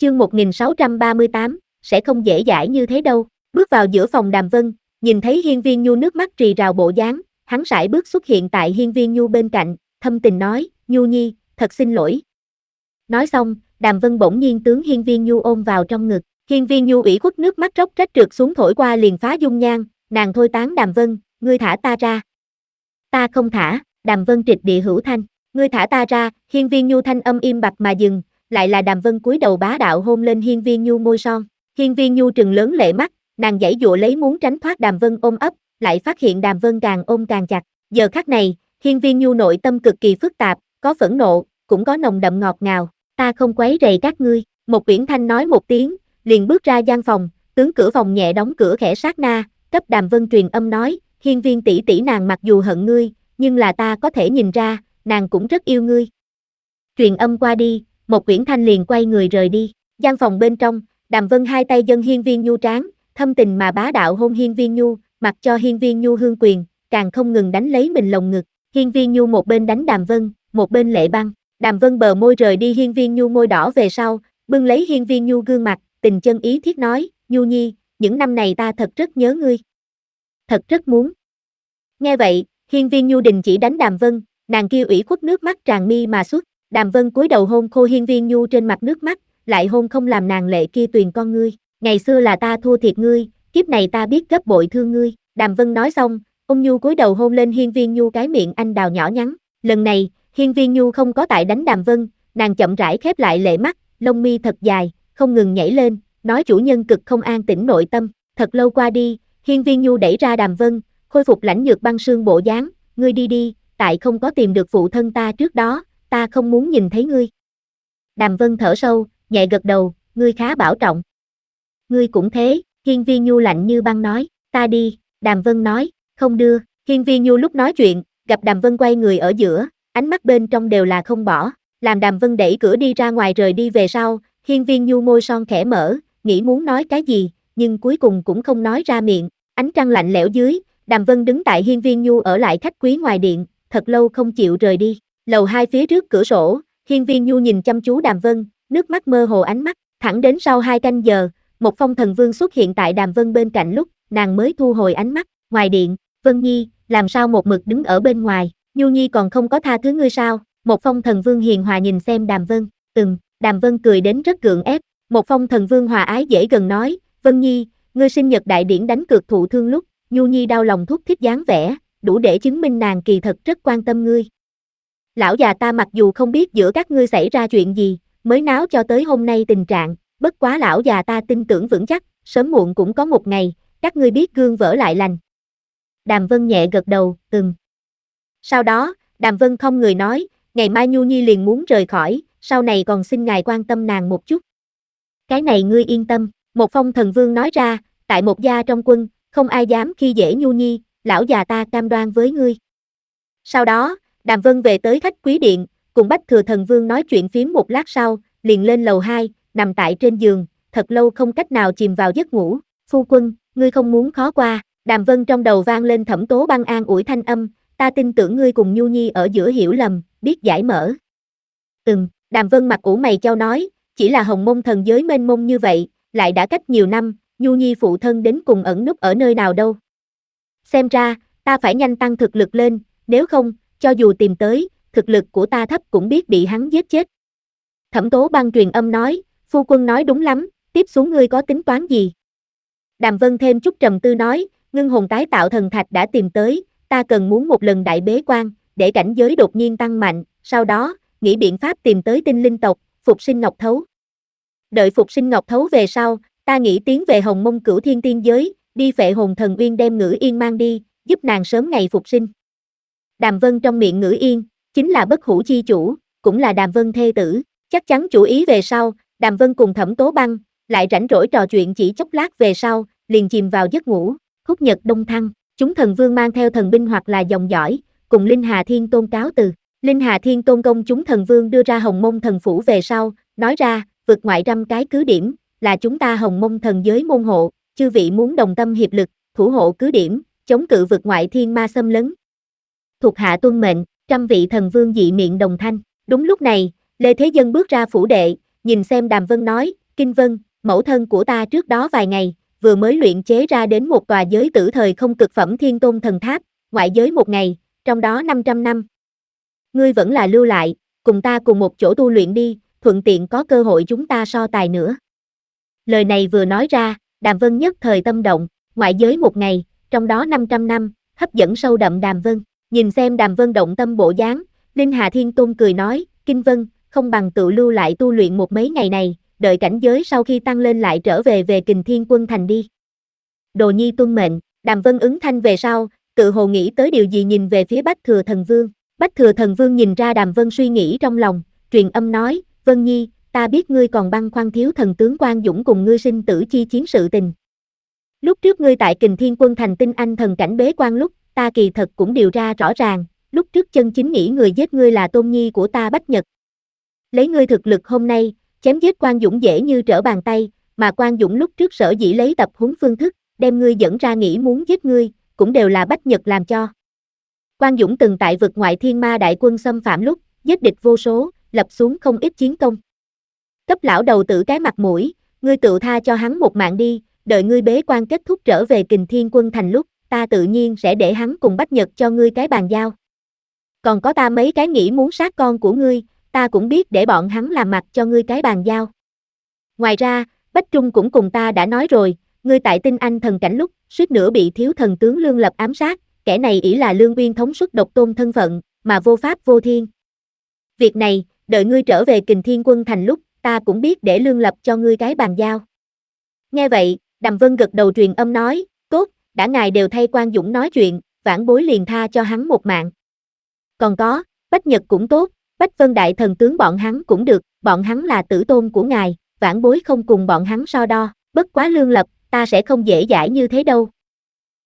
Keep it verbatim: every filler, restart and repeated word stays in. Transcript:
Chương một nghìn sáu trăm ba mươi tám, sẽ không dễ dãi như thế đâu. Bước vào giữa phòng Đàm Vân, nhìn thấy Hiên Viên Nhu nước mắt rì rào bộ dáng, hắn sải bước xuất hiện tại Hiên Viên Nhu bên cạnh, thâm tình nói, Nhu Nhi, thật xin lỗi. Nói xong, Đàm Vân bỗng nhiên tướng Hiên Viên Nhu ôm vào trong ngực, Hiên Viên Nhu ủy khuất nước mắt róc rách trượt xuống thổi qua liền phá dung nhan, nàng thôi tán Đàm Vân, ngươi thả ta ra. Ta không thả, Đàm Vân trịch địa hữu thanh, ngươi thả ta ra, Hiên Viên Nhu thanh âm im bặt mà dừng, lại là Đàm Vân cúi đầu bá đạo hôn lên Hiên Viên Nhu môi son. Hiên Viên Nhu trừng lớn lệ mắt, nàng giãy dụa lấy muốn tránh thoát Đàm Vân ôm ấp, lại phát hiện Đàm Vân càng ôm càng chặt. Giờ khắc này, Hiên Viên Nhu nội tâm cực kỳ phức tạp, có phẫn nộ, cũng có nồng đậm ngọt ngào. Ta không quấy rầy các ngươi, một Uyển Thanh nói một tiếng, liền bước ra gian phòng, tướng cửa phòng nhẹ đóng cửa khẽ sát na, cấp Đàm Vân truyền âm nói, Hiên Viên tỷ tỷ nàng mặc dù hận ngươi, nhưng là ta có thể nhìn ra, nàng cũng rất yêu ngươi. Truyền âm qua đi, một Uyển Thanh liền quay người rời đi. Gian phòng bên trong, Đàm Vân hai tay dâng Hiên Viên Nhu trán, thâm tình mà bá đạo hôn Hiên Viên Nhu, mặc cho Hiên Viên Nhu hương quyền, càng không ngừng đánh lấy mình lồng ngực. Hiên Viên Nhu một bên đánh Đàm Vân, một bên lệ băng. Đàm Vân bờ môi rời đi Hiên Viên Nhu môi đỏ về sau, bưng lấy Hiên Viên Nhu gương mặt, tình chân ý thiết nói, Nhu Nhi, những năm này ta thật rất nhớ ngươi. Thật rất muốn. Nghe vậy, Hiên Viên Nhu đình chỉ đánh Đàm Vân, nàng kia ủy khuất nước mắt tràn mi mà xuất. Đàm Vân cúi đầu hôn khô Hiên Viên Nhu trên mặt nước mắt, lại hôn không làm nàng lệ kia tuyền con ngươi. Ngày xưa là ta thua thiệt ngươi, kiếp này ta biết gấp bội thương ngươi. Đàm Vân nói xong, ôn nhu cúi đầu hôn lên Hiên Viên Nhu cái miệng anh đào nhỏ nhắn. Lần này, Hiên Viên Nhu không có tại đánh Đàm Vân, nàng chậm rãi khép lại lệ mắt, lông mi thật dài, không ngừng nhảy lên, nói chủ nhân cực không an tĩnh nội tâm. Thật lâu qua đi, Hiên Viên Nhu đẩy ra Đàm Vân, khôi phục lãnh nhược băng sương bộ dáng, ngươi đi đi, tại không có tìm được phụ thân ta trước đó, ta không muốn nhìn thấy ngươi. Đàm Vân thở sâu, nhẹ gật đầu, ngươi khá bảo trọng. Ngươi cũng thế, Hiên Viên Nhu lạnh như băng nói, ta đi, Đàm Vân nói, không đưa. Hiên Viên Nhu lúc nói chuyện, gặp Đàm Vân quay người ở giữa, ánh mắt bên trong đều là không bỏ, làm Đàm Vân đẩy cửa đi ra ngoài rời đi về sau, Hiên Viên Nhu môi son khẽ mở, nghĩ muốn nói cái gì, nhưng cuối cùng cũng không nói ra miệng. Ánh trăng lạnh lẽo dưới, Đàm Vân đứng tại Hiên Viên Nhu ở lại khách quý ngoài điện, thật lâu không chịu rời đi. Lầu hai phía trước cửa sổ, Hiên Viên Nhu nhìn chăm chú Đàm Vân, nước mắt mơ hồ ánh mắt, thẳng đến sau hai canh giờ, một phong thần vương xuất hiện tại Đàm Vân bên cạnh lúc, nàng mới thu hồi ánh mắt. Ngoài điện, Vân Nhi, làm sao một mực đứng ở bên ngoài, Nhu Nhi còn không có tha thứ ngươi sao? Một phong thần vương hiền hòa nhìn xem Đàm Vân, ừm, Đàm Vân cười đến rất gượng ép. Một phong thần vương hòa ái dễ gần nói, Vân Nhi, ngươi sinh nhật đại điển đánh cược thụ thương lúc, Nhu Nhi đau lòng thúc thích dáng vẻ, đủ để chứng minh nàng kỳ thật rất quan tâm ngươi. Lão già ta mặc dù không biết giữa các ngươi xảy ra chuyện gì, mới náo cho tới hôm nay tình trạng, bất quá lão già ta tin tưởng vững chắc, sớm muộn cũng có một ngày, các ngươi biết gương vỡ lại lành. Đàm Vân nhẹ gật đầu, ừm. Sau đó, Đàm Vân không người nói, ngày mai Nhu Nhi liền muốn rời khỏi, sau này còn xin ngài quan tâm nàng một chút. Cái này ngươi yên tâm, một phong thần vương nói ra, tại một gia trong quân, không ai dám khi dễ Nhu Nhi, lão già ta cam đoan với ngươi. Sau đó, Đàm Vân về tới khách quý điện, cùng Bách Thừa Thần Vương nói chuyện phím một lát sau, liền lên lầu hai, nằm tại trên giường, thật lâu không cách nào chìm vào giấc ngủ. Phu quân, ngươi không muốn khó qua. Đàm Vân trong đầu vang lên Thẩm Tố Băng an ủi thanh âm, ta tin tưởng ngươi cùng Nhu Nhi ở giữa hiểu lầm, biết giải mở. Ừm, Đàm Vân mặt ủ mày chau nói, chỉ là hồng mông thần giới mênh mông như vậy, lại đã cách nhiều năm, Nhu Nhi phụ thân đến cùng ẩn núp ở nơi nào đâu. Xem ra, ta phải nhanh tăng thực lực lên, nếu không, cho dù tìm tới, thực lực của ta thấp cũng biết bị hắn giết chết. Thẩm Tố Băng truyền âm nói, phu quân nói đúng lắm, tiếp xuống ngươi có tính toán gì? Đàm Vân thêm chút trầm tư nói, ngưng hồn tái tạo thần thạch đã tìm tới, ta cần muốn một lần đại bế quan, để cảnh giới đột nhiên tăng mạnh, sau đó, nghĩ biện pháp tìm tới tinh linh tộc, phục sinh Ngọc Thấu. Đợi phục sinh Ngọc Thấu về sau, ta nghĩ tiến về Hồng Mông Cửu Thiên Tiên Giới, đi Phệ Hồn Thần Uyên đem Ngữ Yên mang đi, giúp nàng sớm ngày phục sinh. Đàm Vân trong miệng Ngữ Yên, chính là bất hủ chi chủ, cũng là Đàm Vân thê tử, chắc chắn chủ ý về sau, Đàm Vân cùng Thẩm Tố Băng, lại rảnh rỗi trò chuyện chỉ chốc lát về sau, liền chìm vào giấc ngủ. Khúc nhật đông thăng, chúng thần vương mang theo thần binh hoặc là dòng dõi, cùng Linh Hà Thiên Tôn cáo từ. Linh Hà Thiên Tôn công chúng thần vương đưa ra Hồng Mông Thần Phủ về sau, nói ra, vượt ngoại trăm cái cứ điểm, là chúng ta Hồng Mông Thần giới môn hộ, chư vị muốn đồng tâm hiệp lực, thủ hộ cứ điểm, chống cự vượt ngoại thiên ma xâm lấn. Thuộc hạ tuân mệnh, trăm vị thần vương dị miệng đồng thanh. Đúng lúc này, Lê Thế Dân bước ra phủ đệ, nhìn xem Đàm Vân nói, Kinh Vân, mẫu thân của ta trước đó vài ngày, vừa mới luyện chế ra đến một tòa giới tử thời không cực phẩm thiên tôn thần tháp, ngoại giới một ngày, trong đó năm trăm năm. Ngươi vẫn là lưu lại, cùng ta cùng một chỗ tu luyện đi, thuận tiện có cơ hội chúng ta so tài nữa. Lời này vừa nói ra, Đàm Vân nhất thời tâm động, ngoại giới một ngày, trong đó năm trăm năm, hấp dẫn sâu đậm Đàm Vân. Nhìn xem Đàm Vân động tâm bộ dáng, Linh Hà Thiên Tôn cười nói, Kinh Vân, không bằng tự lưu lại tu luyện một mấy ngày này, đợi cảnh giới sau khi tăng lên lại trở về về Kình Thiên Quân Thành đi. Đồ nhi tuân mệnh, Đàm Vân ứng thanh về sau, tự hồ nghĩ tới điều gì nhìn về phía Bách Thừa Thần Vương. Bách Thừa Thần Vương nhìn ra Đàm Vân suy nghĩ trong lòng, truyền âm nói, Vân Nhi, ta biết ngươi còn băn khoăn thiếu thần tướng Quang Dũng cùng ngươi sinh tử chi chiến sự tình. Lúc trước ngươi tại Kình Thiên Quân Thành tinh anh thần cảnh bế quan lúc, ta kỳ thật cũng điều ra rõ ràng, lúc trước chân chính nghĩ người giết ngươi là tôn nhi của ta Bách Nhật. Lấy ngươi thực lực hôm nay, chém giết Quang Dũng dễ như trở bàn tay, mà Quang Dũng lúc trước sở dĩ lấy tập huấn phương thức, đem ngươi dẫn ra nghĩ muốn giết ngươi, cũng đều là Bách Nhật làm cho. Quang Dũng từng tại vực ngoại thiên ma đại quân xâm phạm lúc, giết địch vô số, lập xuống không ít chiến công. Cấp lão đầu tử cái mặt mũi, ngươi tự tha cho hắn một mạng đi, đợi ngươi bế quan kết thúc trở về Kình Thiên Quân Thành lúc, ta tự nhiên sẽ để hắn cùng Bách Nhật cho ngươi cái bàn giao. Còn có ta mấy cái nghĩ muốn sát con của ngươi, ta cũng biết để bọn hắn làm mặt cho ngươi cái bàn giao. Ngoài ra, Bách Trung cũng cùng ta đã nói rồi, ngươi tại tinh anh thần cảnh lúc, suýt nữa bị thiếu thần tướng Lương Lập ám sát, kẻ này ỷ là Lương Uyên thống suất độc tôn thân phận, mà vô pháp vô thiên. Việc này, đợi ngươi trở về Kình Thiên Quân Thành lúc, ta cũng biết để Lương Lập cho ngươi cái bàn giao. Nghe vậy, Đàm Vân gật đầu truyền âm nói, tốt, đã ngài đều thay Quang Dũng nói chuyện, vãn bối liền tha cho hắn một mạng. Còn có, Bách Nhật cũng tốt, Bách Vân đại thần tướng bọn hắn cũng được, bọn hắn là tử tôn của ngài, vãn bối không cùng bọn hắn so đo, bất quá Lương Lập, ta sẽ không dễ dãi như thế đâu,